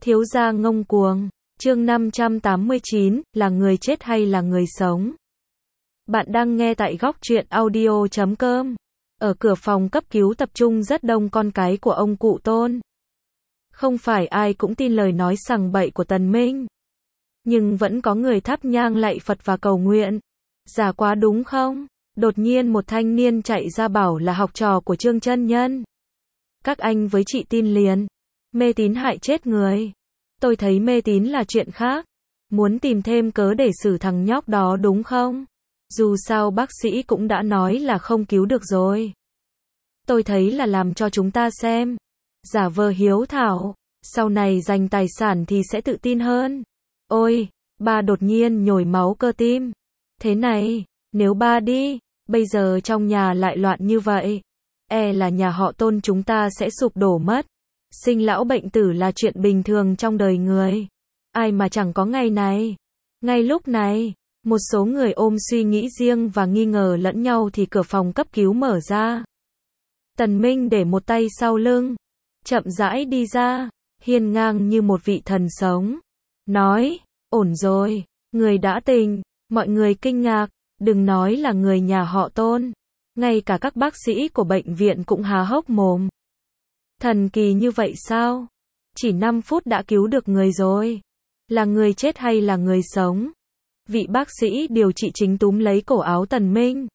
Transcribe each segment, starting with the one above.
Thiếu gia ngông cuồng. Chương 589, là người chết hay là người sống? Bạn đang nghe tại góc truyện audio.com. Ở cửa phòng cấp cứu tập trung rất đông con cái của ông cụ Tôn. Không phải ai cũng tin lời nói sằng bậy của Tần Minh. Nhưng vẫn có người thắp nhang lạy Phật và cầu nguyện. Giả quá đúng không? Đột nhiên một thanh niên chạy ra bảo là học trò của Trương Chân Nhân. Các anh với chị tin liền. Mê tín hại chết người. Tôi thấy mê tín là chuyện khác. Muốn tìm thêm cớ để xử thằng nhóc đó đúng không? Dù sao bác sĩ cũng đã nói là không cứu được rồi. Tôi thấy là làm cho chúng ta xem. Giả vờ hiếu thảo. Sau này giành tài sản thì sẽ tự tin hơn. Ôi, ba đột nhiên nhồi máu cơ tim. Thế này, nếu ba đi, bây giờ trong nhà lại loạn như vậy. Là nhà họ Tôn chúng ta sẽ sụp đổ mất. Sinh lão bệnh tử là chuyện bình thường trong đời người. Ai mà chẳng có ngày này. Ngay lúc này, một số người ôm suy nghĩ riêng và nghi ngờ lẫn nhau thì cửa phòng cấp cứu mở ra. Tần Minh để một tay sau lưng, chậm rãi đi ra, hiên ngang như một vị thần sống. Nói, ổn rồi, người đã tỉnh, mọi người kinh ngạc, đừng nói là người nhà họ Tôn. Ngay cả các bác sĩ của bệnh viện cũng há hốc mồm. Thần kỳ như vậy sao? Chỉ 5 phút đã cứu được người rồi. Là người chết hay là người sống? Vị bác sĩ điều trị chính túm lấy cổ áo Tần Minh.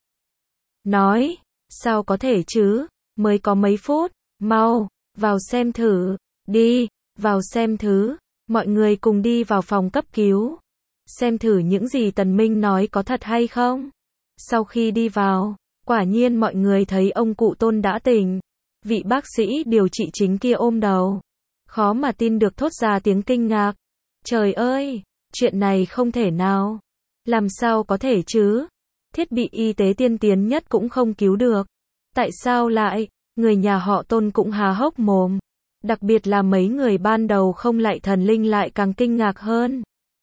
Nói, sao có thể chứ? Mới có mấy phút, mau, vào xem thử, đi, vào xem thử. Mọi người cùng đi vào phòng cấp cứu. Xem thử những gì Tần Minh nói có thật hay không? Sau khi đi vào, quả nhiên mọi người thấy ông cụ Tôn đã tỉnh. Vị bác sĩ điều trị chính kia ôm đầu. Khó mà tin được thốt ra tiếng kinh ngạc. Trời ơi, chuyện này không thể nào. Làm sao có thể chứ? Thiết bị y tế tiên tiến nhất cũng không cứu được. Tại sao lại? Người nhà họ Tôn cũng há hốc mồm. Đặc biệt là mấy người ban đầu không lạy thần linh lại càng kinh ngạc hơn.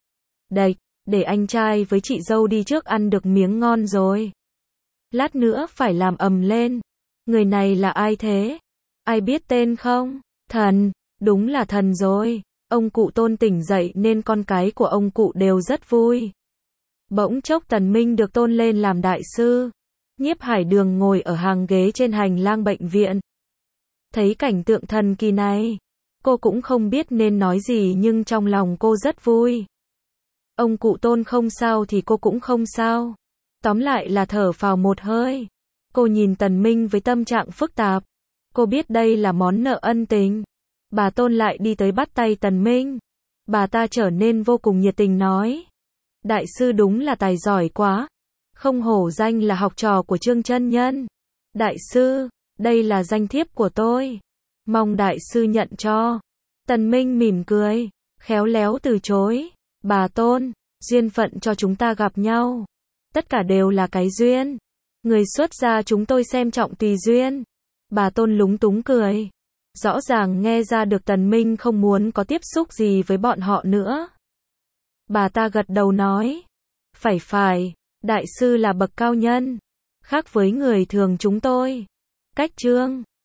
Để anh trai với chị dâu đi trước ăn được miếng ngon rồi. Lát nữa phải làm ầm lên. Người này là ai thế? Ai biết tên không? Thần, đúng là thần rồi. Ông cụ Tôn tỉnh dậy nên con cái của ông cụ đều rất vui. Bỗng chốc Tần Minh được tôn lên làm đại sư. Nhiếp Hải Đường ngồi ở hàng ghế trên hành lang bệnh viện. Thấy cảnh tượng thần kỳ này, cô cũng không biết nên nói gì nhưng trong lòng cô rất vui. Ông cụ Tôn không sao thì cô cũng không sao. Tóm lại là thở phào một hơi. Cô nhìn Tần Minh với tâm trạng phức tạp. Cô biết đây là món nợ ân tình. Bà Tôn lại đi tới bắt tay Tần Minh. Bà ta trở nên vô cùng nhiệt tình nói. Đại sư đúng là tài giỏi quá. Không hổ danh là học trò của Trương Chân Nhân. Đại sư, đây là danh thiếp của tôi. Mong đại sư nhận cho. Tần Minh mỉm cười, khéo léo từ chối. Bà Tôn, duyên phận cho chúng ta gặp nhau. Tất cả đều là cái duyên. Người xuất gia chúng tôi xem trọng tùy duyên. Bà Tôn lúng túng cười. Rõ ràng nghe ra được Tần Minh không muốn có tiếp xúc gì với bọn họ nữa. Bà ta gật đầu nói. Phải, đại sư là bậc cao nhân. Khác với người thường chúng tôi. Cách Trương